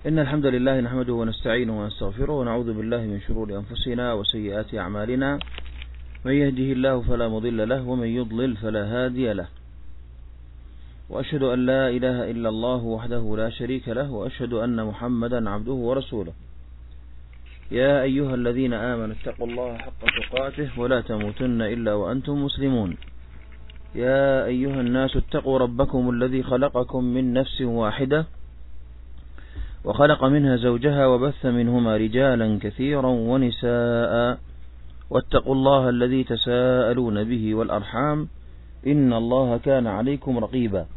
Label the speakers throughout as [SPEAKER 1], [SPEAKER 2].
[SPEAKER 1] إن الحمد لله نحمده ونستعينه ونستغفره ونعوذ بالله من شرور أنفسنا وسيئات أعمالنا. من يهده الله فلا مضل له ومن يضلل فلا هادي له، وأشهد أن لا إله إلا الله وحده لا شريك له، وأشهد أن محمدا عبده ورسوله. يا أيها الذين آمنوا اتقوا الله حق تقاته ولا تموتن إلا وأنتم مسلمون. يا أيها الناس اتقوا ربكم الذي خلقكم من نفس واحدة وخلق منها زوجها وبث منهما رجالا كثيرا ونساء، واتقوا الله الذي تساءلون به والأرحام إن الله كان عليكم رقيبا.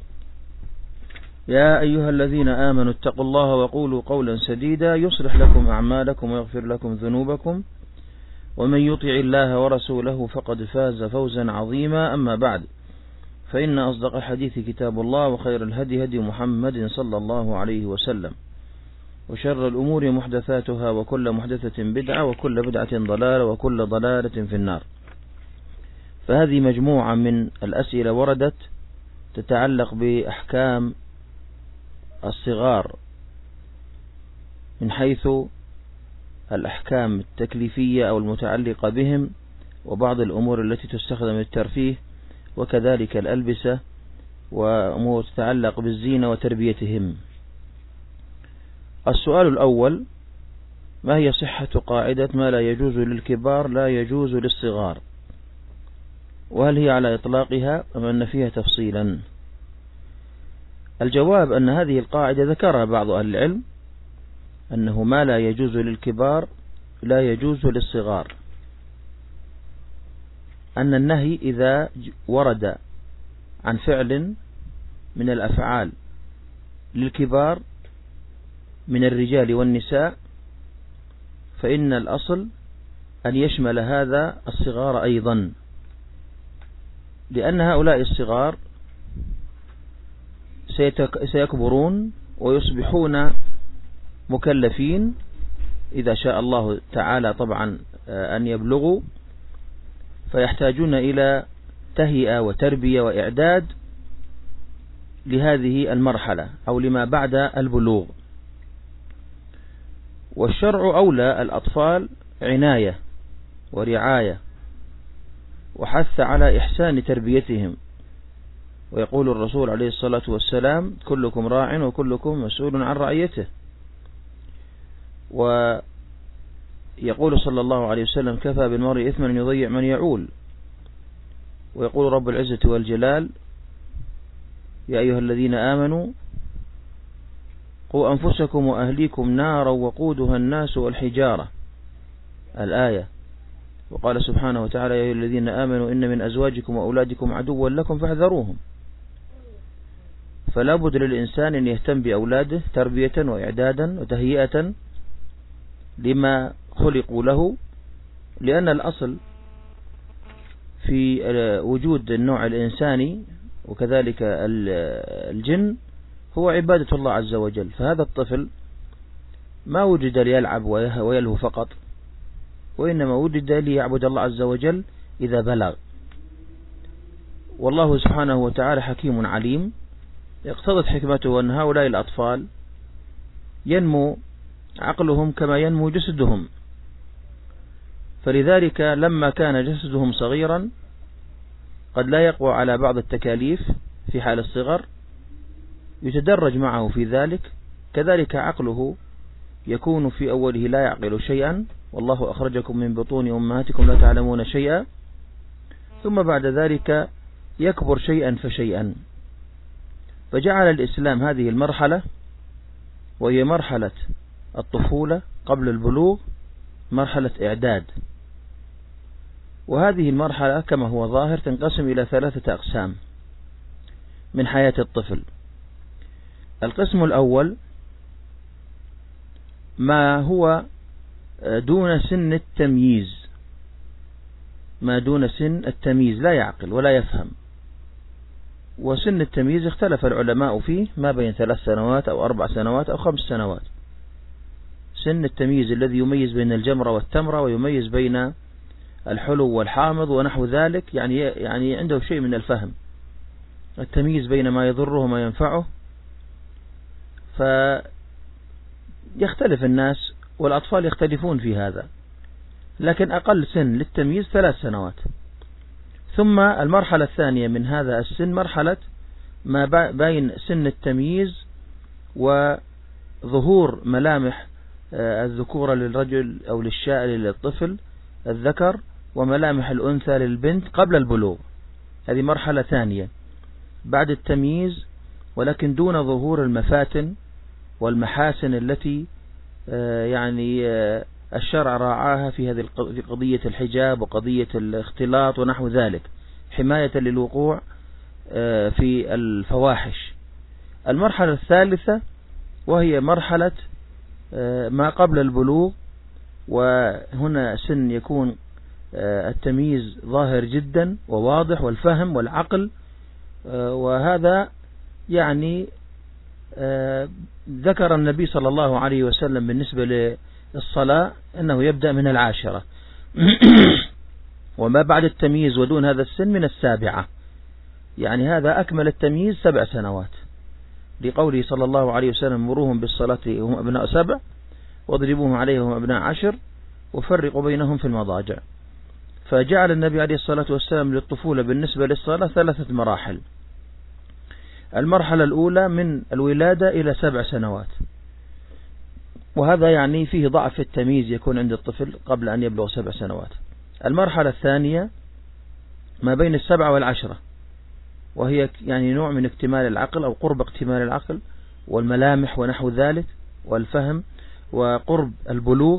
[SPEAKER 1] يا أيها الذين آمنوا اتقوا الله وقولوا قولا سديدا يصلح لكم أعمالكم ويغفر لكم ذنوبكم، ومن يطع الله ورسوله فقد فاز فوزا عظيما. أما بعد، فإن أصدق الحديث كتاب الله، وخير الهدي هدي محمد صلى الله عليه وسلم، وشر الأمور محدثاتها، وكل محدثة بدعة، وكل بدعة ضلالة، وكل ضلالة في النار. فهذه مجموعة من الأسئلة وردت تتعلق بأحكام الصغار من حيث الأحكام التكليفية أو المتعلقة بهم، وبعض الأمور التي تستخدم للترفيه، وكذلك الألبسة وأمور تتعلق بالزينة وتربيتهم. السؤال الأول: ما هي صحة قاعدة ما لا يجوز للكبار لا يجوز للصغار؟ وهل هي على إطلاقها أم أن فيها تفصيلا؟ الجواب أن هذه القاعدة ذكرها بعض أهل العلم، أنه ما لا يجوز للكبار لا يجوز للصغار، أن النهي إذا ورد عن فعل من الأفعال للكبار من الرجال والنساء، فإن الأصل أن يشمل هذا الصغار أيضا، لأن هؤلاء الصغار سيكبرون ويصبحون مكلفين إذا شاء الله تعالى طبعا أن يبلغوا، فيحتاجون إلى تهيئة وتربية وإعداد لهذه المرحلة أو لما بعد البلوغ. والشرع أولى الأطفال عناية ورعاية وحث على إحسان تربيتهم، ويقول الرسول عليه الصلاة والسلام: كلكم راع وكلكم مسؤول عن رعيته. ويقول صلى الله عليه وسلم: كفى بالمرء إثما أن يضيع من يعول. ويقول رب العزة والجلال: يا أيها الذين آمنوا قوا أنفسكم وأهليكم نارا وقودها الناس والحجارة، الآية. وقال سبحانه وتعالى: يا أيها الذين آمنوا إن من أزواجكم وأولادكم عدوا لكم فاحذروهم. فلا بد للإنسان أن يهتم بأولاده تربية وإعدادا وتهيئة لما خلقوا له، لأن الأصل في وجود النوع الإنساني وكذلك الجن هو عبادة الله عز وجل. فهذا الطفل ما وجد ليلعب ويلهو فقط، وإنما وجد ليعبد الله عز وجل إذا بلغ. والله سبحانه وتعالى حكيم عليم، اقتضت حكمته أن هؤلاء الأطفال ينمو عقلهم كما ينمو جسدهم، فلذلك لما كان جسدهم صغيرا قد لا يقوى على بعض التكاليف في حال الصغر، يتدرج معه في ذلك. كذلك عقله يكون في أوله لا يعقل شيئا، والله أخرجكم من بطون أمهاتكم لا تعلمون شيئا، ثم بعد ذلك يكبر شيئا فشيئا. فجعل الإسلام هذه المرحلة، وهي مرحلة الطفولة قبل البلوغ، مرحلة إعداد. وهذه المرحلة كما هو ظاهر تنقسم إلى 3 أقسام من حياة الطفل. القسم الأول ما هو دون سن التمييز، ما دون سن التمييز، لا يعقل ولا يفهم. وسن التمييز اختلف العلماء فيه ما بين 3 سنوات أو 4 سنوات أو 5 سنوات. سن التمييز الذي يميز بين الجمرة والتمرة، ويميز بين الحلو والحامض ونحو ذلك، يعني عنده شيء من الفهم، التمييز بين ما يضره وما ينفعه. يختلف الناس والأطفال يختلفون في هذا، لكن أقل سن للتمييز 3 سنوات. ثم المرحلة الثانية من هذا السن مرحلة ما بين سن التمييز وظهور ملامح الذكورة للرجل أو للطفل الذكر وملامح الأنثى للبنت قبل البلوغ. هذه مرحلة ثانية بعد التمييز، ولكن دون ظهور المفاتن والمحاسن التي يعني الشرع راعاها في قضية الحجاب وقضية الاختلاط ونحو ذلك، حماية للوقوع في الفواحش. المرحلة الثالثة وهي مرحلة ما قبل البلوغ، وهنا سن يكون التمييز ظاهر جدا وواضح والفهم والعقل، وهذا يعني ذكر النبي صلى الله عليه وسلم بالنسبة للصلاة أنه يبدأ من 10 وما بعد التمييز ودون هذا السن من 7، يعني هذا أكمل التمييز 7 سنوات، لقوله صلى الله عليه وسلم مروهم بالصلاة هم أبناء 7 واضربوهم عليهم هم أبناء 10 وفرقوا بينهم في المضاجع. فجعل النبي عليه الصلاة والسلام للطفولة بالنسبة للصلاة 3 مراحل. المرحلة الأولى من الولادة إلى 7 سنوات، وهذا يعني فيه ضعف التمييز يكون عند الطفل قبل أن يبلغ 7 سنوات. المرحلة الثانية ما بين 7 و10، وهي يعني نوع من اكتمال العقل أو قرب اكتمال العقل والملامح ونحو ذلك والفهم وقرب البلوغ،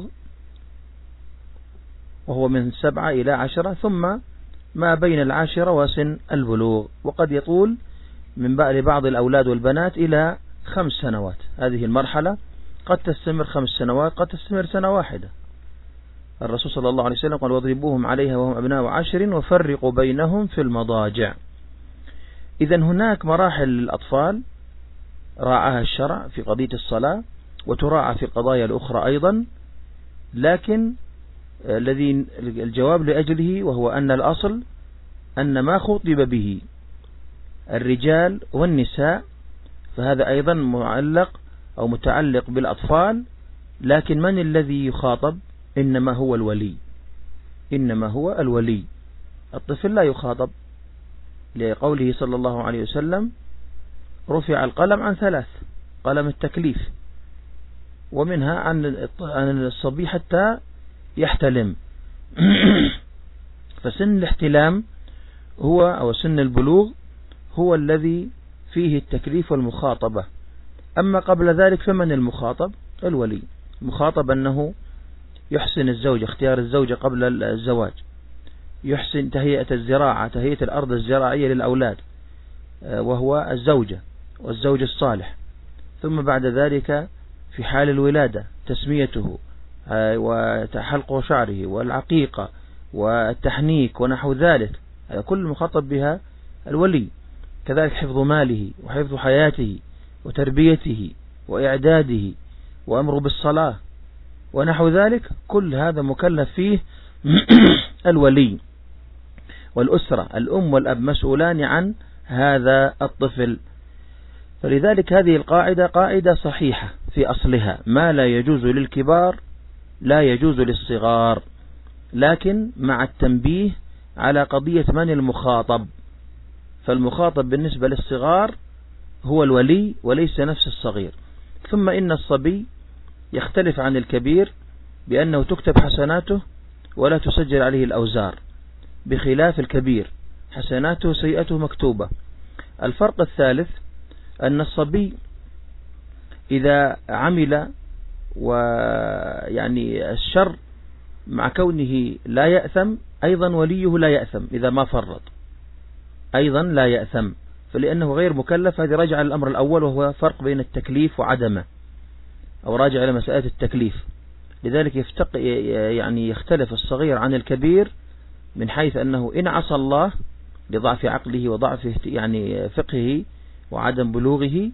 [SPEAKER 1] وهو من 7 إلى 10. ثم ما بين 10 وسن البلوغ، وقد يطول من لبعض الأولاد والبنات إلى 5 سنوات. هذه المرحلة قد تستمر 5 سنوات، قد تستمر 1 سنة. الرسول صلى الله عليه وسلم قال واضربوهم عليها وهم أبناء 10 وفرقوا بينهم في المضاجع. إذا هناك مراحل للأطفال راعاها الشرع في قضية الصلاة، وتراعى في القضايا الأخرى أيضا، لكن الذي الجواب لأجله وهو أن الأصل أن ما خطب به الرجال والنساء فهذا أيضا معلق أو متعلق بالأطفال، لكن من الذي يخاطب؟ إنما هو الولي، إنما هو الولي. الطفل لا يخاطب، لقوله صلى الله عليه وسلم رفع القلم عن 3، قلم التكليف، ومنها عن الصبي حتى يحتلم. فسن الاحتلام هو أو سن البلوغ هو الذي فيه التكليف والمخاطبة. أما قبل ذلك فمن المخاطب؟ الولي. مخاطب أنه يحسن الزوجة، اختيار الزوجة قبل الزواج، يحسن تهيئة الزراعة، تهيئة الأرض الزراعية للأولاد، وهو الزوجة والزوج الصالح. ثم بعد ذلك في حال الولادة تسميته وحلق شعره والعقيقة والتحنيك ونحو ذلك، كل مخاطب بها الولي. كذلك حفظ ماله وحفظ حياته وتربيته وإعداده وأمره بالصلاة ونحو ذلك، كل هذا مكلف فيه الولي. والأسرة الأم والأب مسؤولان عن هذا الطفل. فلذلك هذه القاعدة قاعدة صحيحة في أصلها، ما لا يجوز للكبار لا يجوز للصغار، لكن مع التنبيه على قضية من المخاطب. فالمخاطب بالنسبة للصغار هو الولي وليس نفس الصغير. ثم إن الصبي يختلف عن الكبير بأنه تكتب حسناته ولا تسجل عليه الأوزار، بخلاف الكبير حسناته سيئته مكتوبة. الفرق الثالث أن الصبي إذا عمل ويعني الشر مع كونه لا يأثم، أيضا وليه لا يأثم إذا ما فرط، أيضا لا يأثم، فلأنه غير مكلف. هذه راجع الأمر الأول وهو فرق بين التكليف وعدمه، أو راجع إلى مسألة التكليف. لذلك يعني يختلف الصغير عن الكبير من حيث أنه إن عصى الله لضعف عقله وضعف يعني فقهه وعدم بلوغه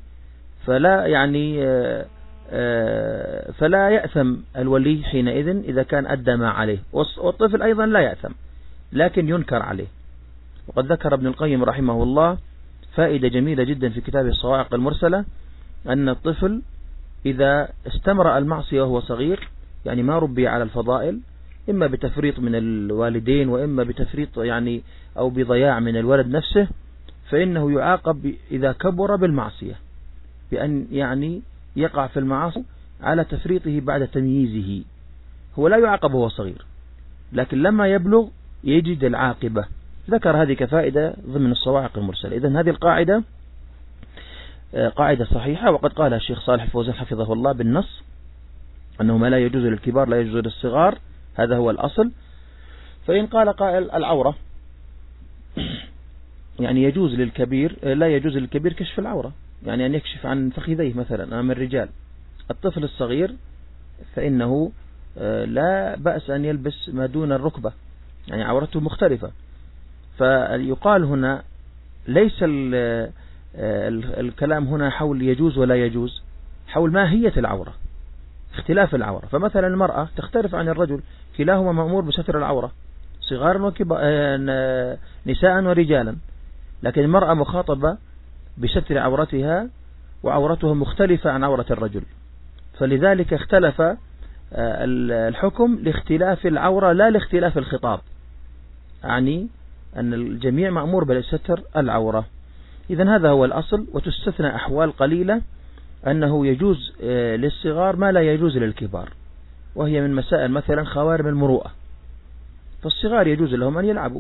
[SPEAKER 1] فلا يأثم الولي حينئذ إذا كان أدى ما عليه، والطفل أيضا لا يأثم لكن ينكر عليه. وقد ذكر ابن القيم رحمه الله فائدة جميلة جدا في كتابه الصواعق المرسلة، أن الطفل إذا استمر المعصية وهو صغير، يعني ما ربي على الفضائل، إما بتفريط من الوالدين وإما بتفريط يعني أو بضياع من الولد نفسه، فإنه يعاقب إذا كبر بالمعصية بأن يعني يقع في المعاصي على تفريطه بعد تمييزه. هو لا يعاقب وهو صغير، لكن لما يبلغ يجد العاقبة. ذكر هذه كفائدة ضمن الصواعق المرسلة. إذن هذه القاعدة قاعدة صحيحة، وقد قال الشيخ صالح الفوزان حفظه الله بالنص أنه ما لا يجوز للكبار لا يجوز للصغار، هذا هو الأصل. فإن قال قائل العورة، يعني يجوز للكبير لا يجوز للكبير كشف العورة، يعني أن يكشف عن فخذيه مثلا أمام الرجال. الطفل الصغير فإنه لا بأس أن يلبس ما دون الركبة، يعني عورته مختلفة. فيقال هنا ليس الكلام هنا حول يجوز ولا يجوز، حول ماهية العورة، اختلاف العورة. فمثلا المرأة تختلف عن الرجل، كلاهما مأمور بستر العورة، صغارا نساء ورجالا، لكن المرأة مخاطبة بستر عورتها وعورتها مختلفة عن عورة الرجل، فلذلك اختلف الحكم لاختلاف العورة لا لاختلاف الخطاب، يعني أن الجميع مأمور بستر العورة. إذن هذا هو الأصل، وتستثنى أحوال قليلة أنه يجوز للصغار ما لا يجوز للكبار، وهي من مسائل مثلا خوارم المروءة. فالصغار يجوز لهم أن يلعبوا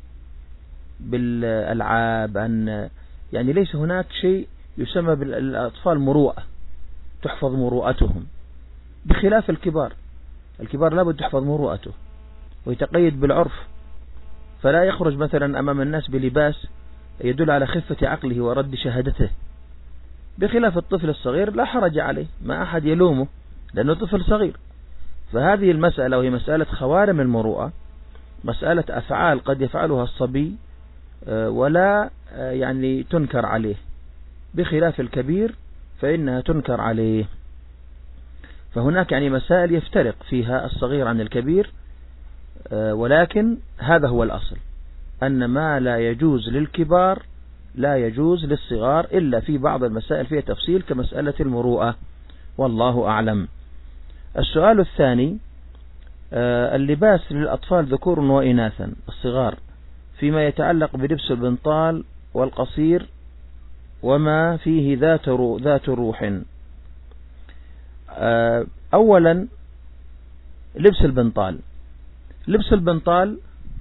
[SPEAKER 1] بالألعاب، يعني ليس هناك شيء يسمى بالأطفال مروءة، تحفظ مروءتهم، بخلاف الكبار. الكبار لابد تحفظ مروءته ويتقيد بالعرف، فلا يخرج مثلا أمام الناس بلباس يدل على خفة عقله ورد شهادته، بخلاف الطفل الصغير لا حرج عليه، ما أحد يلومه لأنه طفل صغير. فهذه المسألة وهي مسألة خوارم المروءة، مسألة أفعال قد يفعلها الصبي ولا يعني تنكر عليه، بخلاف الكبير فإنها تنكر عليه. فهناك يعني مسائل يفترق فيها الصغير عن الكبير، ولكن هذا هو الأصل، أن ما لا يجوز للكبار لا يجوز للصغار، إلا في بعض المسائل فيها تفصيل كمسألة المروءة، والله أعلم. السؤال الثاني: اللباس للأطفال ذكور وإناثا الصغار فيما يتعلق بلبس البنطال والقصير وما فيه ذات روح. أولا لبس البنطال. لبس البنطال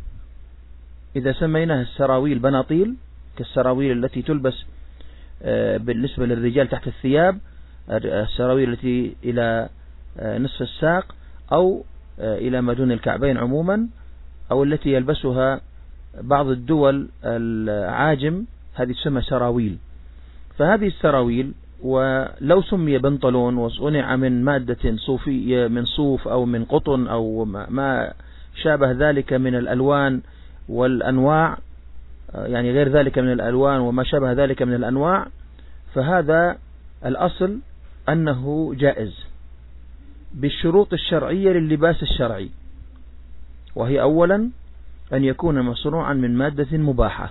[SPEAKER 1] إذا سميناها السراويل بناطيل، كالسراويل التي تلبس بالنسبة للرجال تحت الثياب، السراويل التي إلى نصف الساق أو إلى ما دون الكعبين عموما، أو التي يلبسها بعض الدول العاجم، هذه تسمى سراويل. فهذه السراويل ولو سمي بنطلون وصنع من مادة صوفية، من صوف أو من قطن أو ما شابه ذلك من الألوان والأنواع، يعني غير ذلك من الألوان وما شابه ذلك من الأنواع، فهذا الأصل أنه جائز بالشروط الشرعية لللباس الشرعي، وهي أولا أن يكون مصنوعا من مادة مباحة،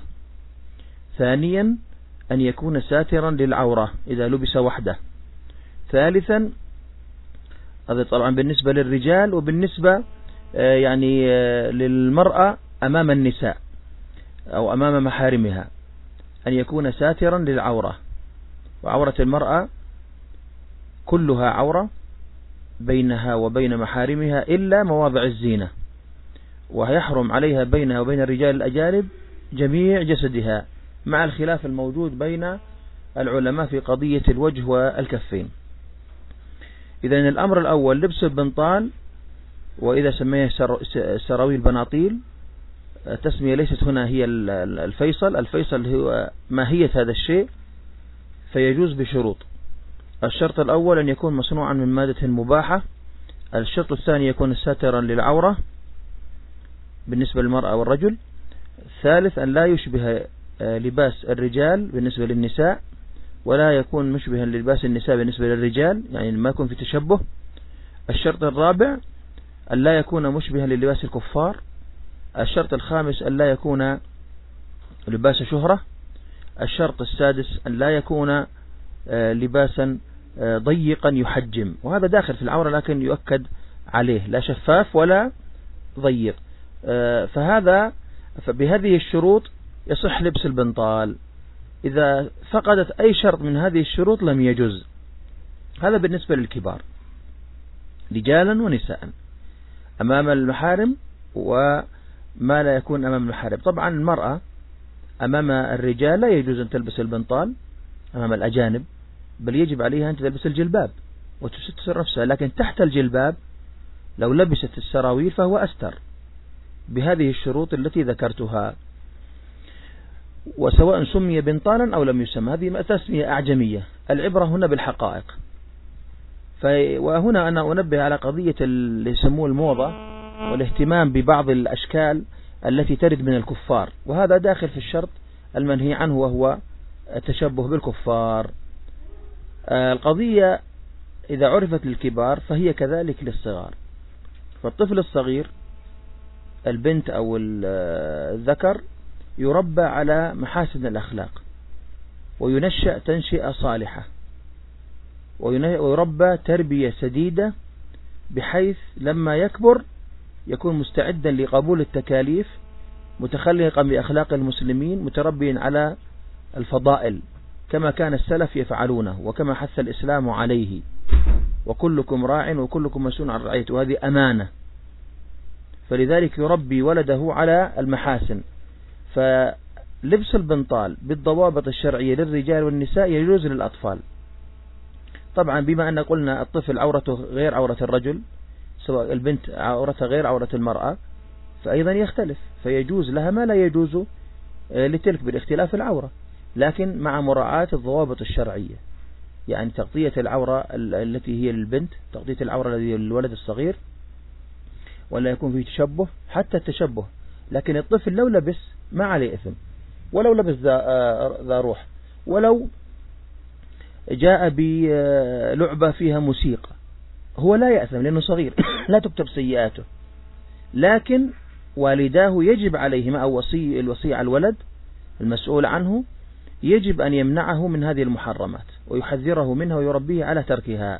[SPEAKER 1] ثانيا أن يكون ساترا للعورة إذا لبس وحده، ثالثا هذا طبعا بالنسبة للرجال، وبالنسبة يعني للمرأة أمام النساء أو أمام محارمها أن يكون ساترا للعورة، وعورة المرأة كلها عورة بينها وبين محارمها إلا مواضع الزينة، ويحرم عليها بينها وبين الرجال الأجانب جميع جسدها، مع الخلاف الموجود بين العلماء في قضية الوجه والكفين. إذن الأمر الأول لبس البنطال، وإذا سميه سراويل بناطيل، تسمية ليست هنا هي الفيصل هو ماهية هذا الشيء، فيجوز بشروط. الشرط الأول أن يكون مصنوعا من مادة مباحة، الشرط الثاني يكون ساترا للعورة بالنسبة للمرأة والرجل، الثالث أن لا يشبه لباس الرجال بالنسبة للنساء، ولا يكون مشبها للباس النساء بالنسبة للرجال، يعني ما يكون في تشبه. الشرط الرابع أن لا يكون مشبها للباس الكفار. الشرط الخامس أن لا يكون لباس شهرة. الشرط السادس أن لا يكون لباسا ضيقا يحجم، وهذا داخل في العورة لكن يؤكد عليه، لا شفاف ولا ضيق. فبهذه الشروط يصح لبس البنطال. إذا فقدت أي شرط من هذه الشروط لم يجوز. هذا بالنسبة للكبار رجالا ونساء أمام المحارم وما لا يكون أمام المحارم. طبعا المرأة أمام الرجال لا يجوز أن تلبس البنطال أمام الأجانب، بل يجب عليها أن تلبس الجلباب وتستر نفسها، لكن تحت الجلباب لو لبست السراويل فهو أستر بهذه الشروط التي ذكرتها. وسواء سمي بنطالا أو لم يسمى، هذه تسمية أعجمية، العبرة هنا بالحقائق. وهنا أنا أنبه على قضية اللي يسموه الموضة والاهتمام ببعض الأشكال التي ترد من الكفار، وهذا داخل في الشرط المنهي عنه وهو التشبه بالكفار. القضية إذا عرفت للكبار فهي كذلك للصغار. فالطفل الصغير البنت أو الذكر يربى على محاسن الأخلاق وينشأ تنشئة صالحة ويربى تربية سديدة، بحيث لما يكبر يكون مستعدا لقبول التكاليف، متخلقا بأخلاق المسلمين، متربيا على الفضائل كما كان السلف يفعلونه وكما حث الإسلام عليه. وكلكم راع وكلكم مسؤول عن رعيته، وهذه أمانة. فلذلك يربي ولده على المحاسن. فلبس البنطال بالضوابط الشرعية للرجال والنساء يجوز للأطفال. طبعا بما أن قلنا الطفل عورته غير عورة الرجل، سواء البنت عورتها غير عورة المرأة، فأيضا يختلف، فيجوز لها ما لا يجوز لتلك بالاختلاف العورة، لكن مع مراعاة الضوابط الشرعية. يعني تغطية العورة التي هي للبنت، تغطية العورة التي للولد الصغير، ولا يكون فيه تشبه، حتى التشبه. لكن الطفل لو لبس ما عليه إثم، ولو لبس ذا روح، ولو جاء بلعبة فيها موسيقى، هو لا يأثم لأنه صغير لا تكتب سيئاته. لكن والداه يجب عليهما، أو الوصي على الولد المسؤول عنه، يجب أن يمنعه من هذه المحرمات ويحذره منها ويربيه على تركها.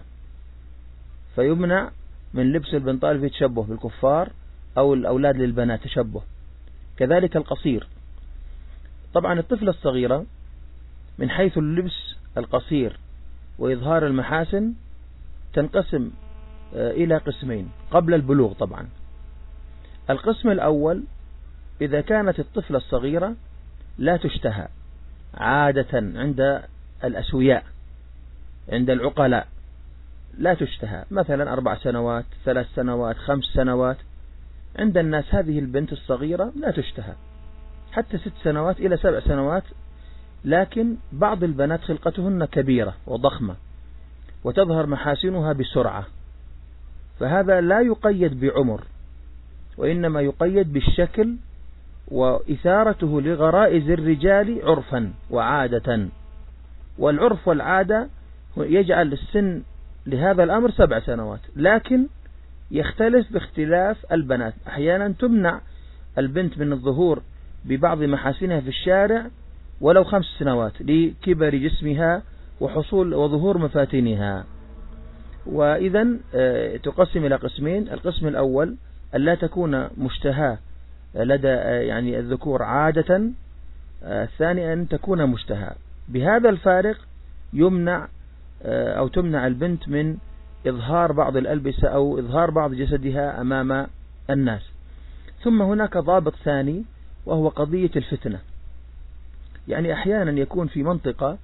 [SPEAKER 1] فيمنع من لبس البنطال في تشبه بالكفار، أو الأولاد للبنات تشبه. كذلك القصير. طبعا الطفلة الصغيرة من حيث اللبس القصير وإظهار المحاسن تنقسم إلى قسمين قبل البلوغ. طبعا القسم الأول إذا كانت الطفلة الصغيرة لا تشتهى عادة عند الأسوياء، عند العقلاء لا تشتهى، مثلا 4 سنوات 3 سنوات 5 سنوات، عند الناس هذه البنت الصغيرة لا تشتهى، حتى 6 سنوات إلى 7 سنوات. لكن بعض البنات خلقتهن كبيرة وضخمة وتظهر محاسنها بسرعة، فهذا لا يقيد بعمر، وإنما يقيد بالشكل وإثارته لغرائز الرجال عرفا وعادة. والعرف والعادة يجعل السن لهذا الأمر 7 سنوات، لكن يختلف باختلاف البنات. أحيانا تمنع البنت من الظهور ببعض محاسنها في الشارع ولو 5 سنوات لكبر جسمها وحصول وظهور مفاتنها. وإذا تقسم إلى قسمين: القسم الأول ألا تكون مشتهاة لدى يعني الذكور عادة، الثاني أن تكون مشتهاة. بهذا الفارق يمنع أو تمنع البنت من إظهار بعض الألبسة أو إظهار بعض جسدها أمام الناس. ثم هناك ضابط ثاني وهو قضية الفتنة. يعني أحيانا يكون في منطقة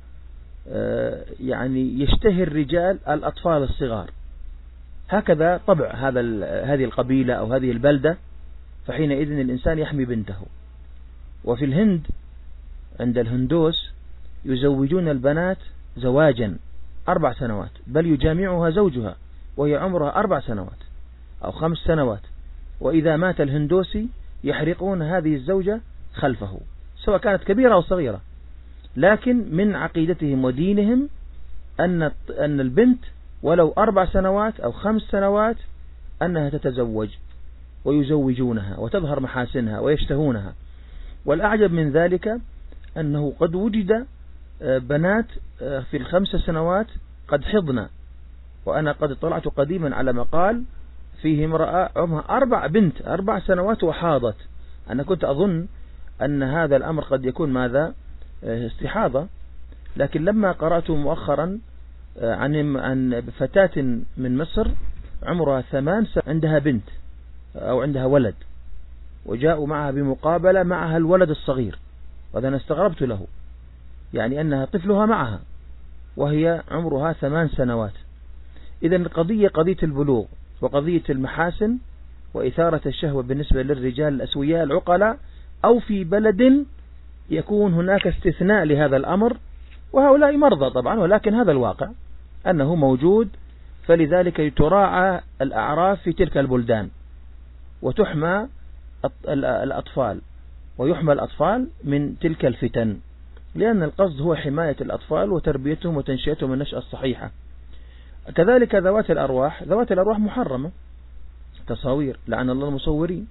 [SPEAKER 1] يعني يشتهي الرجال الأطفال الصغار، هكذا طبع هذه القبيلة أو هذه البلدة، فحينئذ الإنسان يحمي بنته. وفي الهند عند الهندوس يزوجون البنات زواجا 4 سنوات، بل يجامعها زوجها وهي عمرها 4 سنوات أو 5 سنوات، وإذا مات الهندوسي يحرقون هذه الزوجة خلفه سواء كانت كبيرة أو صغيرة. لكن من عقيدتهم ودينهم أن البنت ولو 4 سنوات أو 5 سنوات أنها تتزوج، ويزوجونها وتظهر محاسنها ويشتهونها. والأعجب من ذلك أنه قد وجد بنات في ال5 سنوات قد حضن، وأنا قد اطلعت قديما على مقال فيه امرأة عمرها 4 سنوات وحاضت. أنا كنت أظن أن هذا الأمر قد يكون ماذا استحاضة، لكن لما قرأت مؤخرا عن فتاة من مصر عمرها 8 سنوات عندها بنت أو عندها ولد، وجاءوا معها بمقابلة معها الولد الصغير، وهذا أنا استغربت له، يعني أنها طفلها معها وهي عمرها 8 سنوات. إذن القضية قضية البلوغ وقضية المحاسن وإثارة الشهوة بالنسبة للرجال الأسوياء العقلاء، أو في بلد يكون هناك استثناء لهذا الأمر، وهؤلاء مرضى طبعا، ولكن هذا الواقع أنه موجود. فلذلك تراعى الأعراف في تلك البلدان، وتحمى الأطفال ويحمى الأطفال من تلك الفتن، لأن القصد هو حماية الأطفال وتربيتهم وتنشئتهم النشأة الصحيحة. كذلك ذوات الأرواح محرمة، تصاوير لعن الله المصورين،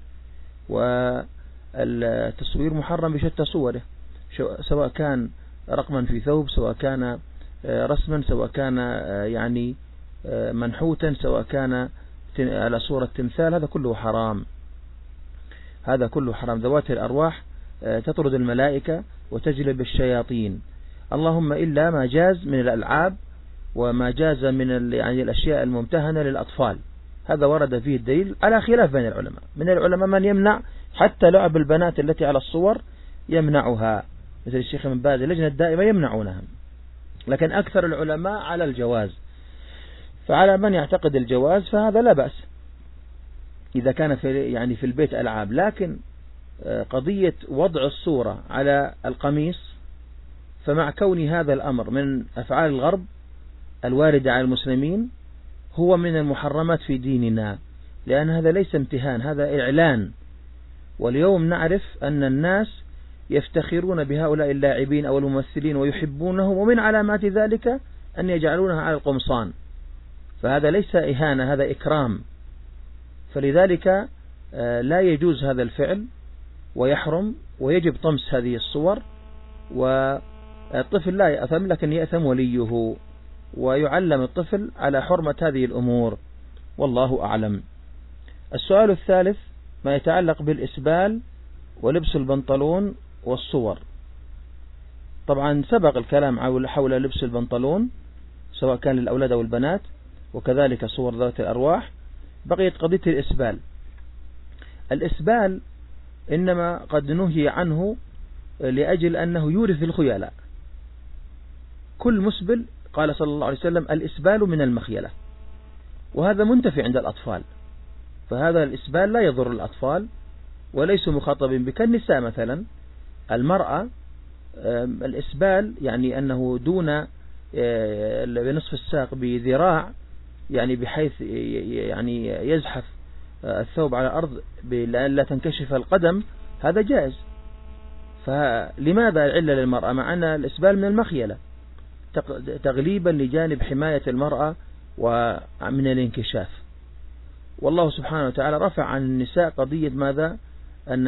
[SPEAKER 1] والتصوير محرم بشتى صوره، سواء كان رقما في ثوب، سواء كان رسما، سواء كان يعني منحوتا، سواء كان على صورة تمثال، هذا كله حرام، هذا كله حرام. ذوات الأرواح تطرد الملائكة وتجلب الشياطين، اللهم إلا ما جاز من الألعاب وما جاز من يعني الأشياء الممتهنة للأطفال، هذا ورد فيه الدليل على خلاف بين العلماء. من العلماء من يمنع حتى لعب البنات التي على الصور يمنعها، مثل الشيخ من باز، اللجنة الدائمة يمنعونها، لكن أكثر العلماء على الجواز. فعلى من يعتقد الجواز فهذا لا بأس إذا كان في البيت ألعاب، لكن قضية وضع الصورة على القميص، فمع كون هذا الأمر من أفعال الغرب الواردة على المسلمين هو من المحرمات في ديننا، لأن هذا ليس امتهان، هذا إعلان. واليوم نعرف أن الناس يفتخرون بهؤلاء اللاعبين أو الممثلين ويحبونهم، ومن علامات ذلك أن يجعلونها على القمصان، فهذا ليس إهانة، هذا إكرام. فلذلك لا يجوز هذا الفعل ويحرم، ويجب طمس هذه الصور. والطفل لا يأثم، لكن يأثم وليه، ويعلم الطفل على حرمة هذه الأمور، والله أعلم. السؤال الثالث ما يتعلق بالإسبال ولبس البنطلون والصور. طبعا سبق الكلام حول لبس البنطلون سواء كان للأولاد أو البنات، وكذلك صور ذات الأرواح. بقيت قضية الإسبال. الإسبال إنما قد نهي عنه لأجل أنه يورث الخيلاء. كل مسبل قال صلى الله عليه وسلم الإسبال من المخيلة، وهذا منتفي عند الأطفال، فهذا الإسبال لا يضر الأطفال وليسوا مخاطبين بك. النساء مثلا، المرأة الإسبال يعني أنه دون بنصف الساق بذراع، يعني بحيث يعني يزحف الثوب على الأرض لا تنكشف القدم، هذا جائز. فلماذا العلة للمرأة مع أن الإسبال من المخيلة؟ تغليبا لجانب حماية المرأة ومن الانكشاف. والله سبحانه وتعالى رفع عن النساء قضية ماذا؟ أن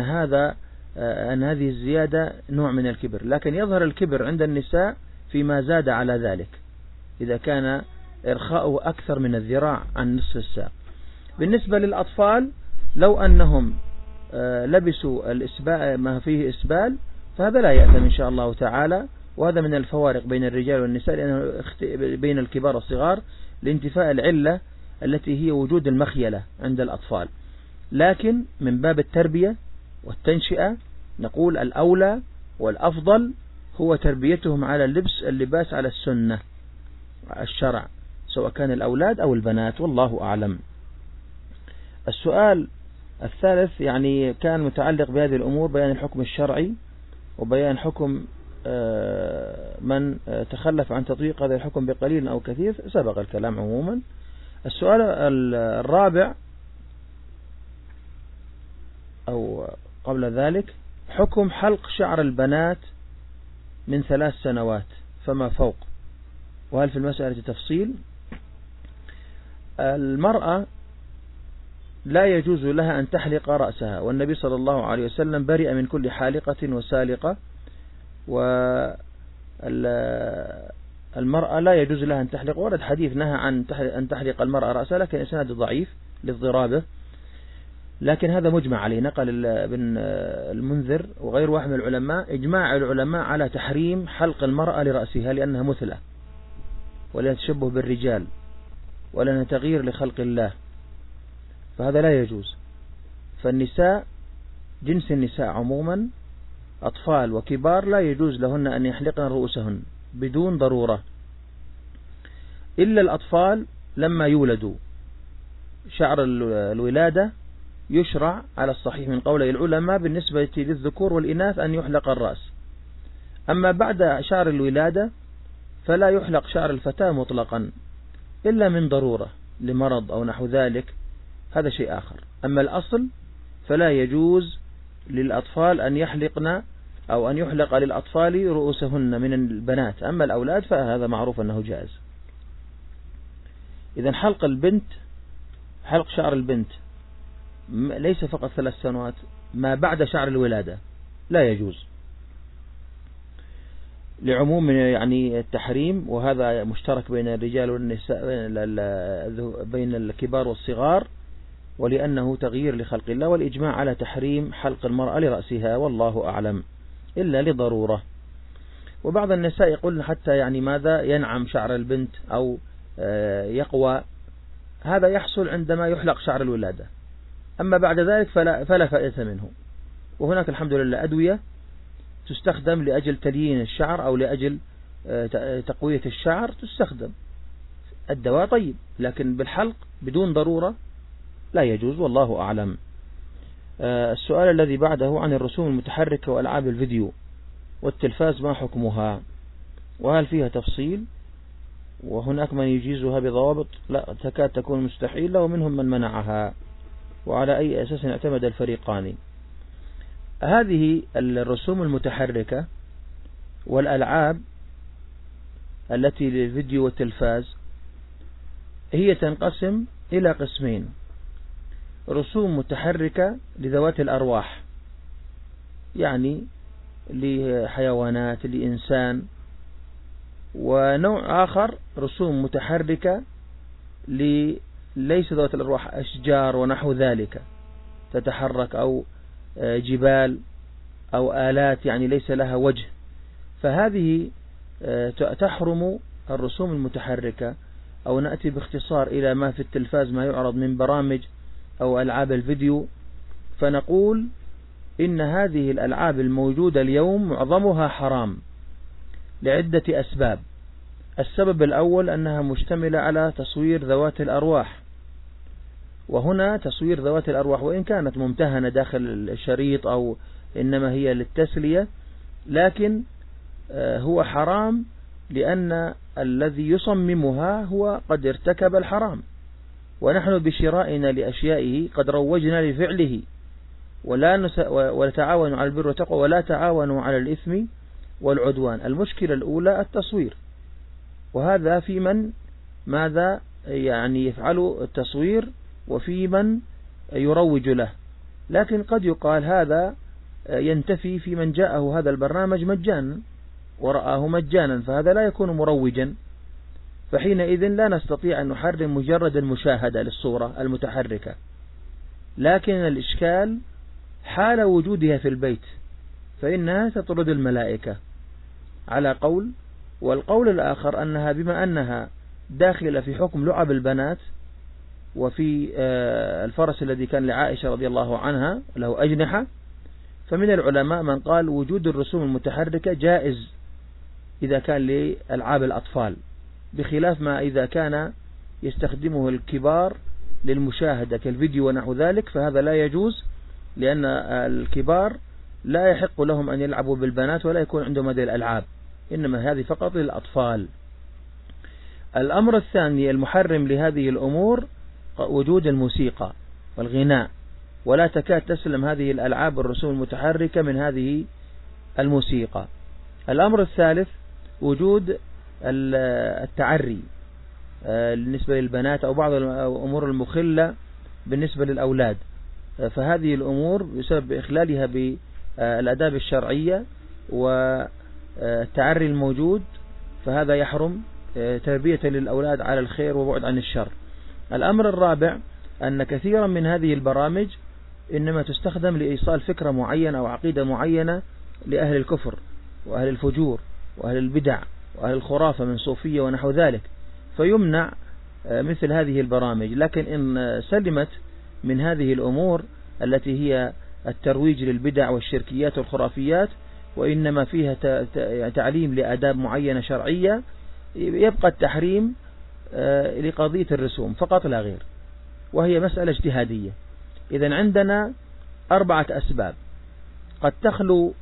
[SPEAKER 1] هذه الزيادة نوع من الكبر، لكن يظهر الكبر عند النساء فيما زاد على ذلك، إذا كان إرخاؤه أكثر من الذراع عن نصف الساق. بالنسبة للأطفال لو أنهم لبسوا الإسبال ما فيه إسبال فهذا لا يأثم إن شاء الله تعالى. وهذا من الفوارق بين الرجال والنساء، لأنه بين الكبار والصغار لانتفاء العلة التي هي وجود المخيلة عند الأطفال. لكن من باب التربية والتنشئة نقول الأولى والأفضل هو تربيتهم على اللباس على السنة الشرع، سواء كان الأولاد أو البنات، والله أعلم. السؤال الثالث يعني كان متعلق بهذه الأمور، بيان الحكم الشرعي وبيان حكم من تخلف عن تطبيق هذا الحكم بقليل أو كثير، سبق الكلام عموما. السؤال الرابع أو قبل ذلك، حكم حلق شعر البنات من 3 سنوات فما فوق، وهل في المسألة تفصيل؟ المرأة لا يجوز لها أن تحلق رأسها، والنبي صلى الله عليه وسلم برئ من كل حالقة وسالقة. المرأة لا يجوز لها أن تحلق، ورد حديث نهى عن أن تحلق المرأة رأسها، لكن إسناد ضعيف لاضطرابه، لكن هذا مجمع عليه. نقل ابن المنذر وغير واحد من العلماء إجماع العلماء على تحريم حلق المرأة لرأسها، لأنها مثلة ولا تشبه بالرجال ولا تغيير لخلق الله، فهذا لا يجوز. فالنساء جنس النساء عموما أطفال وكبار لا يجوز لهن أن يحلقن رؤوسهن بدون ضرورة، إلا الأطفال لما يولدوا. شعر الولادة يشرع على الصحيح من قول العلماء بالنسبة للذكور والإناث أن يحلق الرأس، أما بعد شعر الولادة فلا يحلق شعر الفتاة مطلقا إلا من ضرورة لمرض أو نحو ذلك، هذا شيء آخر. أما الأصل فلا يجوز للأطفال أن يحلقن أو أن يحلق للأطفال رؤوسهن من البنات، أما الأولاد فهذا معروف أنه جائز. إذن حلق البنت، حلق شعر البنت ليس فقط 3 سنوات، ما بعد شعر الولادة لا يجوز لعموم يعني التحريم، وهذا مشترك بين الرجال والنساء، بين الكبار والصغار، ولأنه تغيير لخلق الله، والإجماع على تحريم حلق المرأة لرأسها والله أعلم إلا لضرورة. وبعض النساء يقولن حتى يعني ماذا ينعم شعر البنت أو يقوى، هذا يحصل عندما يحلق شعر الولادة، أما بعد ذلك فلا فائدة منه. وهناك الحمد لله أدوية تستخدم لأجل تليين الشعر أو لأجل تقوية الشعر تستخدم، الدواء طيب، لكن بالحلق بدون ضرورة لا يجوز والله أعلم. السؤال الذي بعده عن الرسوم المتحركة وألعاب الفيديو والتلفاز، ما حكمها وهل فيها تفصيل؟ وهناك من يجيزها بضوابط لا تكاد تكون مستحيلة، ومنهم من منعها، وعلى أي أساس اعتمد الفريقان؟ هذه الرسوم المتحركة والألعاب التي للفيديو والتلفاز هي تنقسم إلى قسمين: رسوم متحركة لذوات الأرواح، يعني لحيوانات لإنسان، ونوع آخر رسوم متحركة ليس ذوات الأرواح، أشجار ونحو ذلك تتحرك، أو جبال أو آلات يعني ليس لها وجه، فهذه تحرم الرسوم المتحركة. أو نأتي باختصار إلى ما في التلفاز ما يعرض من برامج أو ألعاب الفيديو، فنقول إن هذه الألعاب الموجودة اليوم معظمها حرام لعدة أسباب. السبب الأول أنها مشتملة على تصوير ذوات الأرواح، وهنا تصوير ذوات الأرواح وإن كانت ممتهنة داخل الشريط أو إنما هي للتسلية، لكن هو حرام لأن الذي يصممها هو قد ارتكب الحرام، ونحن بشرائنا لأشيائه قد روجنا لفعله، ولا تعاونوا على البر والتقوى ولا تعاونوا على الإثم والعدوان. المشكلة الأولى التصوير، وهذا في من ماذا يعني يفعل التصوير وفي من يروج له، لكن قد يقال هذا ينتفي في من جاءه هذا البرنامج مجانا ورآه مجانا، فهذا لا يكون مروجا، فحينئذ لا نستطيع أن نحرم مجرد المشاهدة للصورة المتحركة. لكن الإشكال حال وجودها في البيت، فإنها تطرد الملائكة على قول، والقول الآخر أنها بما أنها داخلة في حكم لعب البنات، وفي الفرس الذي كان لعائشة رضي الله عنها له أجنحة، فمن العلماء من قال وجود الرسوم المتحركة جائز إذا كان لألعاب الأطفال، بخلاف ما إذا كان يستخدمه الكبار للمشاهدة كالفيديو ونحو ذلك، فهذا لا يجوز، لأن الكبار لا يحق لهم أن يلعبوا بالبنات ولا يكون عندهم هذه الألعاب، إنما هذه فقط للأطفال. الأمر الثاني المحرم لهذه الأمور وجود الموسيقى والغناء، ولا تكاد تسلم هذه الألعاب الرسوم المتحركة من هذه الموسيقى. الأمر الثالث وجود التعري بالنسبة للبنات أو بعض الأمور المخلة بالنسبة للأولاد، فهذه الأمور بسبب إخلالها بالآداب الشرعية والتعري الموجود، فهذا يحرم تربية للأولاد على الخير وبعد عن الشر. الأمر الرابع أن كثيرا من هذه البرامج إنما تستخدم لإيصال فكرة معينة أو عقيدة معينة لأهل الكفر وأهل الفجور وأهل البدع وأهل الخرافة من صوفية ونحو ذلك، فيمنع مثل هذه البرامج. لكن إن سلمت من هذه الأمور التي هي الترويج للبدع والشركيات والخرافيات، وإنما فيها تعليم لآداب معينة شرعية، يبقى التحريم لقضية الرسوم فقط لا غير، وهي مسألة اجتهادية. إذن عندنا 4 أسباب قد تخلو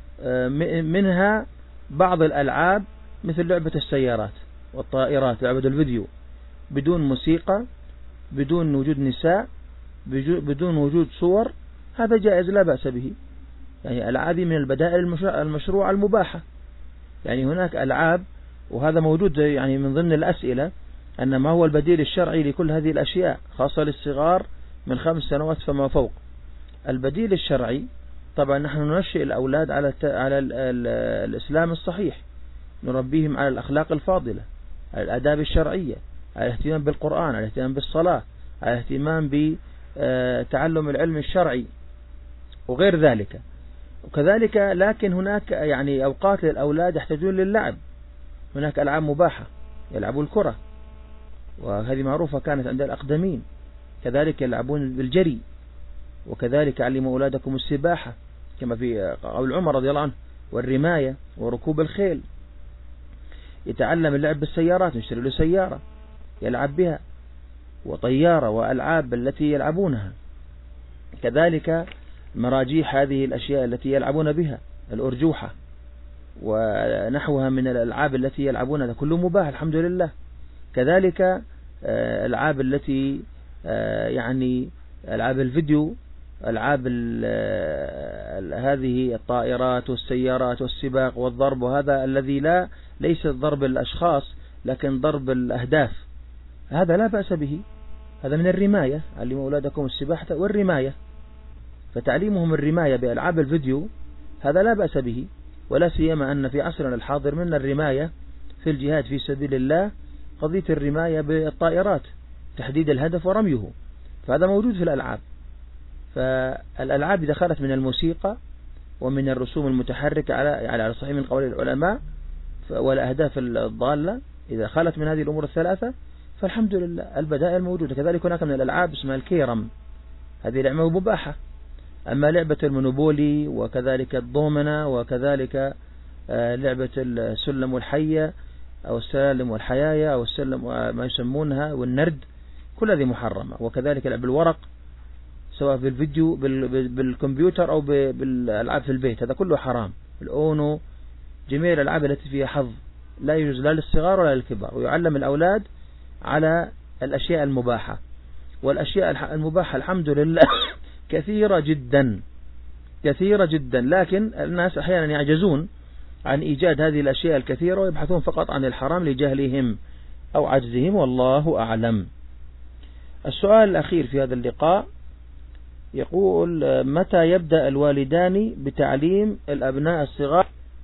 [SPEAKER 1] منها بعض الألعاب مثل لعبة السيارات والطائرات، لعبة الفيديو بدون موسيقى، بدون وجود نساء، بدون وجود صور، هذا جائز لا بأس به. يعني ألعاب من البدائل المشروعة المباحة. يعني هناك ألعاب، وهذا موجود يعني من ضمن الأسئلة، أن ما هو البديل الشرعي لكل هذه الأشياء خاصة للصغار من 5 سنوات فما فوق. البديل الشرعي طبعا نحن ننشئ الأولاد على الإسلام الصحيح، نربيهم على الأخلاق الفاضلة، على الآداب الشرعية، على الاهتمام بالقرآن، على الاهتمام بالصلاة، على الاهتمام بتعلم العلم الشرعي وغير ذلك. وكذلك لكن هناك يعني أوقات للأولاد يحتاجون للعب، هناك ألعاب مباحة، يلعبوا الكرة وهذه معروفة كانت عند الأقدمين، كذلك يلعبون بالجري، وكذلك علموا أولادكم السباحة كما في قول عمر رضي الله عنه، والرماية وركوب الخيل. يتعلم اللعب بالسيارات، نشتري له سيارة يلعب بها، وطيارة، وألعاب التي يلعبونها. كذلك مراجيح هذه الأشياء التي يلعبون بها، الأرجوحة ونحوها من الألعاب التي يلعبونها، هذا كله مباح الحمد لله. كذلك الألعاب التي يعني ألعاب الفيديو، ألعاب هذه الطائرات والسيارات والسباق والضرب، وهذا الذي ليس ضرب الأشخاص لكن ضرب الأهداف، هذا لا بأس به، هذا من الرماية، علموا أولادكم السباحة والرماية. فتعليمهم الرماية بألعاب الفيديو هذا لا بأس به، ولا سيما أن في عصرنا الحاضر من الرماية في الجهاد في سبيل الله قضية الرماية بالطائرات، تحديد الهدف ورميه، فهذا موجود في الألعاب. فالألعاب إذا خلت من الموسيقى ومن الرسوم المتحركة على صحيح من قول العلماء والأهداف الضالة، إذا خلت من هذه الأمور الثلاثة فالحمد لله البدائل موجودة. كذلك هناك من الألعاب اسمها الكيرم، هذه لعبة مباحة. أما لعبة المونوبولي وكذلك الضومنة وكذلك لعبة السلم والحية أو السلم والحياية أو السلم ما يسمونها والنرد، كل هذه محرمة. وكذلك لعب الورق سواء بالفيديو بالكمبيوتر أو بالألعاب في البيت، هذا كله حرام. الأونو، جميع الألعاب التي فيها حظ لا يجوز لا للصغار ولا للكبار، ويعلم الأولاد على الأشياء المباحة. والأشياء المباحة الحمد لله كثيرة جدا كثيرة جدا، لكن الناس أحيانا يعجزون عن إيجاد هذه الأشياء الكثيرة ويبحثون فقط عن الحرام لجهلهم أو عجزهم، والله أعلم. السؤال الأخير في هذا اللقاء يقول: متى يبدأ الوالدان بتعليم الأبناء الصغار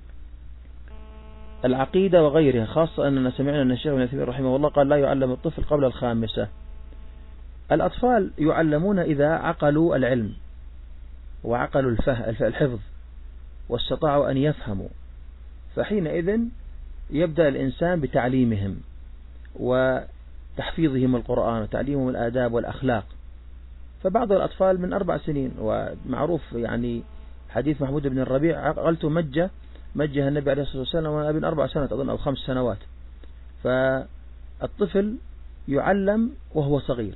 [SPEAKER 1] العقيدة وغيرها، خاصة أننا سمعنا أن الشيخ ابن عثيمين رحمه الله قال لا يعلم الطفل قبل 5. الأطفال يعلمون إذا عقلوا العلم وعقلوا الحفظ واستطاعوا أن يفهموا، فحينئذ يبدأ الإنسان بتعليمهم وتحفيظهم القرآن وتعليمهم الآداب والأخلاق. فبعض الأطفال من 4 سنين، ومعروف يعني حديث محمود بن الربيع عقلت مجه النبي عليه الصلاة والسلام وأنا ابن 4 سنوات أظن أو 5 سنوات. فالطفل يعلم وهو صغير،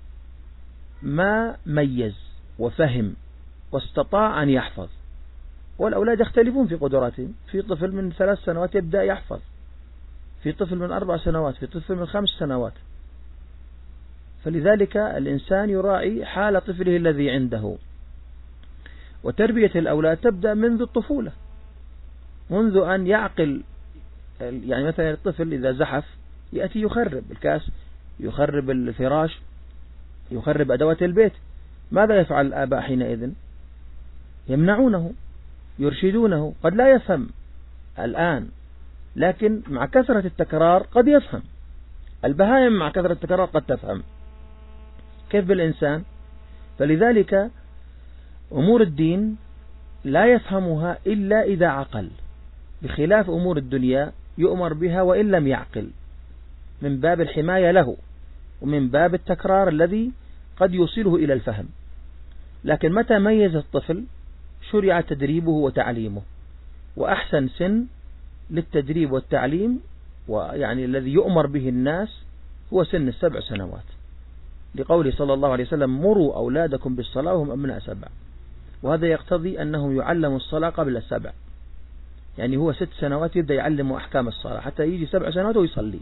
[SPEAKER 1] ما ميز وفهم واستطاع أن يحفظ. والأولاد يختلفون في قدراتهم، في طفل من 3 سنوات يبدأ يحفظ، في طفل من 4 سنوات، في طفل من 5 سنوات. فلذلك الإنسان يراعي حال طفله الذي عنده. وتربية الأولاد تبدأ منذ الطفولة، منذ أن يعقل. يعني مثلا الطفل إذا زحف يأتي يخرب الكاس، يخرب الفراش، يخرب أدوات البيت، ماذا يفعل الآباء حينئذ؟ يمنعونه، يرشدونه. قد لا يفهم الآن، لكن مع كثرة التكرار قد يفهم. البهائم مع كثرة التكرار قد تفهم، كيف بالإنسان؟ فلذلك أمور الدين لا يفهمها إلا إذا عقل، بخلاف أمور الدنيا يؤمر بها وإن لم يعقل، من باب الحماية له ومن باب التكرار الذي قد يوصله إلى الفهم. لكن متى ميز الطفل شرع تدريبه وتعليمه، وأحسن سن للتدريب والتعليم ويعني الذي يؤمر به الناس هو سن 7 سنوات، لقوله صلى الله عليه وسلم: مروا أولادكم بالصلاة وهم أبناء 7. وهذا يقتضي أنهم يعلموا الصلاة قبل 7، يعني هو 6 سنوات يبدأ يعلم أحكام الصلاة حتى يجي 7 سنوات ويصلي.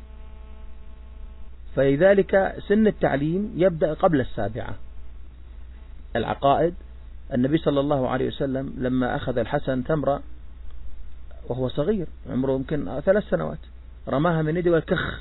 [SPEAKER 1] فلذلك سن التعليم يبدأ قبل 7. العقائد، النبي صلى الله عليه وسلم لما أخذ الحسن تمرة وهو صغير عمره يمكن 3 سنوات رماها من يده والكخ: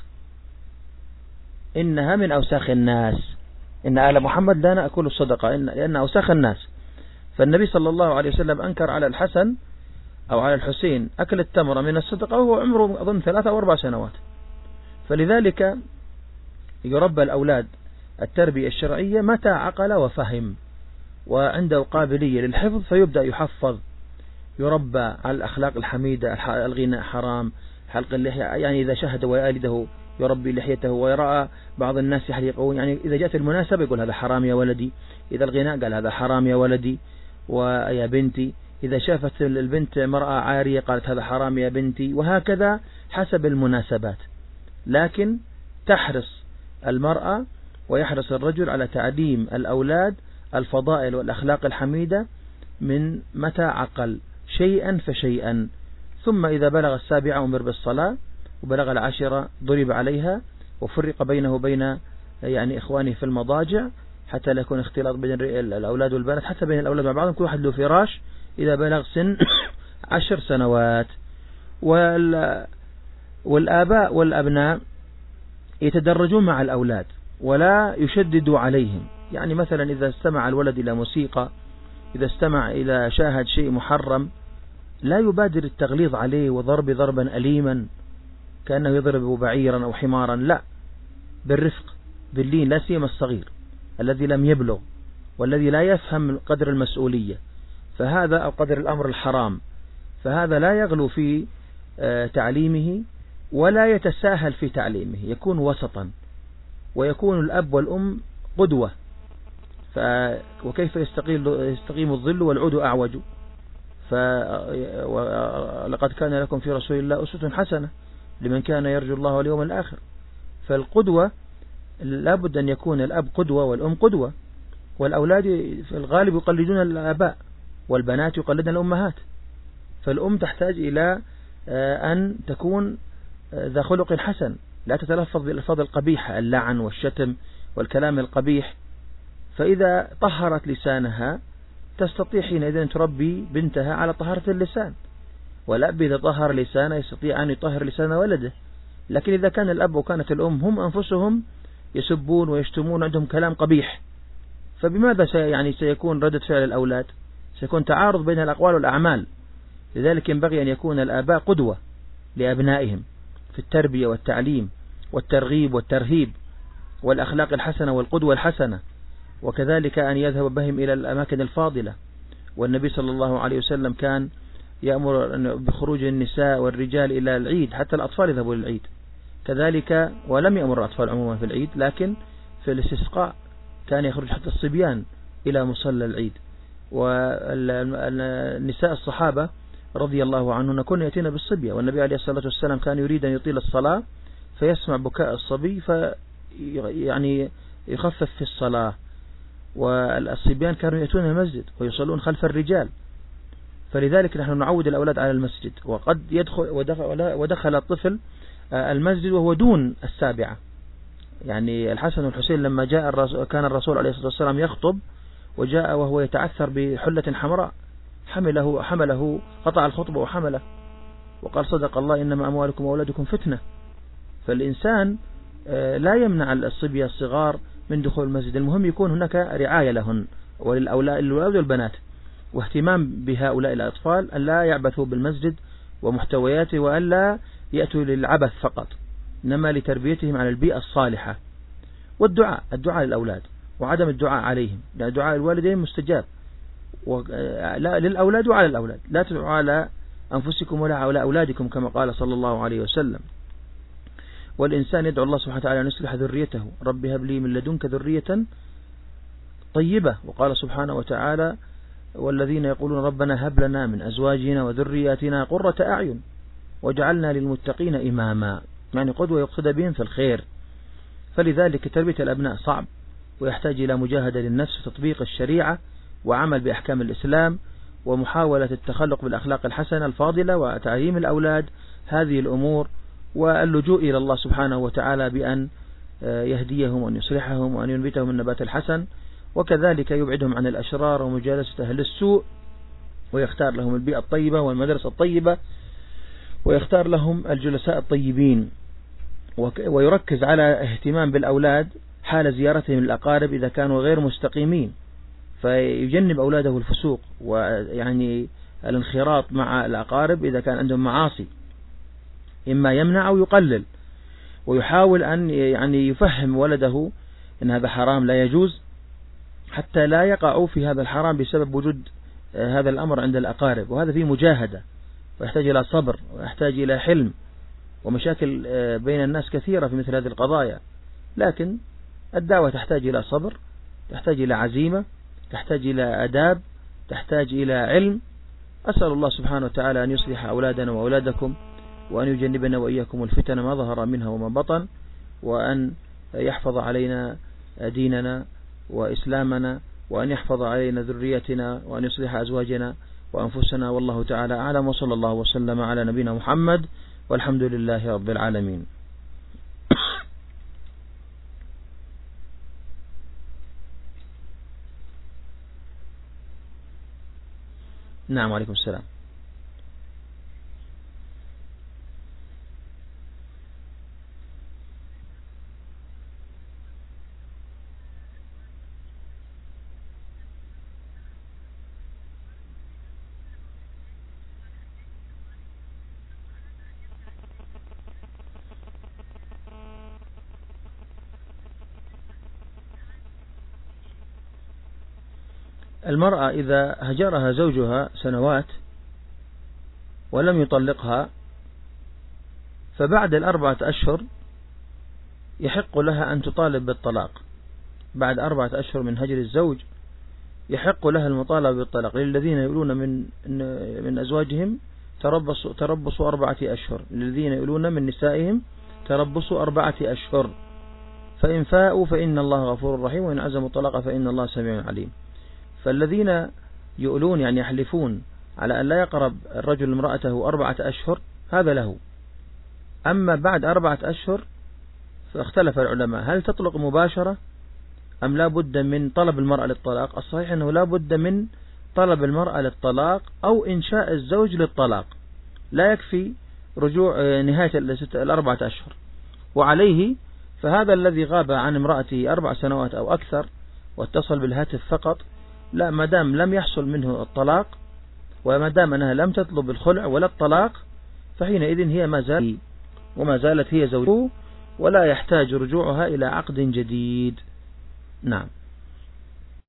[SPEAKER 1] إنها من أوساخ الناس، إن آل محمد لا نأكل الصدقة لأن أوساخ الناس. فالنبي صلى الله عليه وسلم أنكر على الحسن أو على الحسين أكل التمرة من الصدقة وهو عمره أظن 3 أو 4 سنوات. فلذلك يربى الأولاد التربية الشرعية متى عقل وفهم وعنده قابلية للحفظ، فيبدأ يحفظ، يربى على الأخلاق الحميدة، الغناء حرام، حلق اللحية، يعني إذا شهد ويالده يربي لحيته، ويرى بعض الناس يحلقون، يعني إذا جاءت المناسبة يقول هذا حرام يا ولدي، إذا الغناء قال هذا حرام يا ولدي ويا بنتي، إذا شافت البنت مرأة عارية قالت هذا حرام يا بنتي، وهكذا حسب المناسبات. لكن تحرص المرأة ويحرص الرجل على تعليم الأولاد الفضائل والأخلاق الحميدة من متى عقل، شيئا فشيئا. ثم إذا بلغ 7 أمر بالصلاة، وبلغ 10 ضرب عليها، وفرق بينه وبين يعني إخوانه في المضاجع حتى لا يكون اختلاط بين الأولاد والبنات، حتى بين الأولاد مع بعضهم، كل واحد له فراش إذا بلغ سن 10 سنوات. والآباء والأبناء يتدرجون مع الأولاد ولا يشددوا عليهم. يعني مثلا إذا استمع الولد إلى موسيقى، إذا استمع إلى شاهد شيء محرم، لا يبادر التغليظ عليه وضرب ضربا أليما كأنه يضرب بعيرا أو حمارا، لا، بالرفق باللين، لا سيما الصغير الذي لم يبلغ والذي لا يفهم قدر المسؤولية فهذا أو قدر الأمر الحرام، فهذا لا يغلو في تعليمه ولا يتساهل في تعليمه، يكون وسطا، ويكون الأب والأم قدوة. وكيف يستقيم الظل والعود أعوج، لقد كان لكم في رسول الله أسوة حسنة لمن كان يرجو الله واليوم الآخر. فالقدوة لابد أن يكون الأب قدوة والأم قدوة، والأولاد في الغالب يقلدون الآباء والبنات يقلدن الأمهات. فالأم تحتاج إلى أن تكون ذا خلق حسن، لا تتلفظ بالألفاظ القبيحة، اللعن والشتم والكلام القبيح. فإذا طهرت لسانها تستطيع حينئذ أن تربي بنتها على طهارة اللسان، والأب إذا طهر لسانه يستطيع أن يطهر لسان ولده. لكن إذا كان الأب وكانت الأم هم أنفسهم يسبون ويشتمون، عندهم كلام قبيح، فبماذا سيكون ردة فعل الأولاد؟ سيكون تعارض بين الأقوال والأعمال. لذلك ينبغي أن يكون الآباء قدوة لأبنائهم في التربية والتعليم والترغيب والترهيب والأخلاق الحسنة والقدوة الحسنة، وكذلك أن يذهب بهم إلى الأماكن الفاضلة. والنبي صلى الله عليه وسلم كان يأمر بخروج النساء والرجال إلى العيد، حتى الأطفال يذهبوا للعيد كذلك، ولم يأمر الأطفال عموما في العيد، لكن في الاستسقاء كان يخرج حتى الصبيان إلى مصلى العيد. والنساء الصحابة رضي الله عنهن كن يأتين بالصبية، والنبي عليه الصلاة والسلام كان يريد أن يطيل الصلاة فيسمع بكاء الصبي يعني يخفف في الصلاة. والصبيان كانوا يأتون المسجد ويصلون خلف الرجال، فلذلك نحن نعود الأولاد على المسجد. وقد ودخل الطفل المسجد وهو دون 7. يعني الحسن والحسين لما كان الرسول عليه الصلاة والسلام يخطب وجاء وهو يتعثر بحلة حمراء، حمله قطع الخطبة وحمله، وقال صدق الله إنما أموالكم وأولادكم فتنة. فالإنسان لا يمنع الصبية الصغار من دخول المسجد، المهم يكون هناك رعاية لهن وللأولاد والبنات، واهتمام بهؤلاء الأطفال أن لا يعبثوا بالمسجد ومحتوياته، وألا يأتوا للعبث فقط، إنما لتربيتهم على البيئة الصالحة. والدعاء للأولاد وعدم الدعاء عليهم، لأن دعاء الوالدين مستجاب للأولاد وعلى الأولاد، لا تدعوا على أنفسكم ولا على أولادكم كما قال صلى الله عليه وسلم. والإنسان يدعو الله سبحانه وتعالى أن يصلح ذريته، رب هب لي من لدنك ذرية طيبة. وقال سبحانه وتعالى والذين يقولون ربنا هب لنا من أزواجنا وذرياتنا قرة أعين وجعلنا للمتقين إماما، يعني قدوة يقتدى بهم في الخير. فلذلك تربية الأبناء صعب، ويحتاج إلى مجاهدة للنفس في تطبيق الشريعة وعمل بأحكام الإسلام ومحاولة التخلق بالأخلاق الحسنة الفاضلة وتعليم الأولاد هذه الأمور، واللجوء إلى الله سبحانه وتعالى بأن يهديهم وأن يصلحهم وأن ينبتهم النبات الحسن، وكذلك يبعدهم عن الأشرار ومجالسة أهل السوء، ويختار لهم البيئة الطيبة والمدرسة الطيبة، ويختار لهم الجلساء الطيبين، ويركز على اهتمام بالأولاد حال زيارتهم الأقارب إذا كانوا غير مستقيمين، فيجنب أولاده الفسوق ويعني الانخراط مع الأقارب إذا كان عندهم معاصي، إما يمنع أو يقلل، ويحاول أن يعني يفهم ولده أن هذا حرام لا يجوز، حتى لا يقعوا في هذا الحرام بسبب وجود هذا الأمر عند الأقارب. وهذا فيه مجاهدة، ويحتاج إلى صبر، ويحتاج إلى حلم، ومشاكل بين الناس كثيرة في مثل هذه القضايا. لكن الدعوة تحتاج إلى صبر، تحتاج إلى عزيمة، تحتاج إلى أداب، تحتاج إلى علم. أسأل الله سبحانه وتعالى أن يصلح أولادنا وأولادكم، وأن يجنبنا وإياكم الفتن ما ظهر منها وما بطن، وأن يحفظ علينا ديننا وإسلامنا، وأن يحفظ علينا ذريتنا، وأن يصلح أزواجنا وأنفسنا. والله تعالى أعلم، وصلى الله وسلم على نبينا محمد، والحمد لله رب العالمين. نعم، وعليكم السلام. المرأة إذا هجرها زوجها سنوات ولم يطلقها، فبعد 4 أشهر يحق لها أن تطالب بالطلاق. بعد 4 أشهر من هجر الزوج يحق لها المطالبة بالطلاق. للذين يقولون من أزواجهم تربص 4 أشهر، للذين يقولون من نسائهم تربص 4 أشهر، فإن فاءوا فإن الله غفور رحيم، وإن عزموا الطلاق فإن الله سميع عليم. فالذين يؤلون يعني يحلفون على أن لا يقرب الرجل امرأته 4 أشهر هذا له. أما بعد 4 أشهر فاختلف العلماء هل تطلق مباشرة أم لا بد من طلب المرأة للطلاق. الصحيح أنه لا بد من طلب المرأة للطلاق أو إنشاء الزوج للطلاق، لا يكفي رجوع نهاية 4 أشهر. وعليه فهذا الذي غاب عن امرأته 4 سنوات أو أكثر واتصل بالهاتف فقط، لا، ما دام لم يحصل منه الطلاق وما دام أنها لم تطلب الخلع ولا الطلاق، فحينئذ هي وما زالت هي زوجته، ولا يحتاج رجوعها إلى عقد جديد. نعم.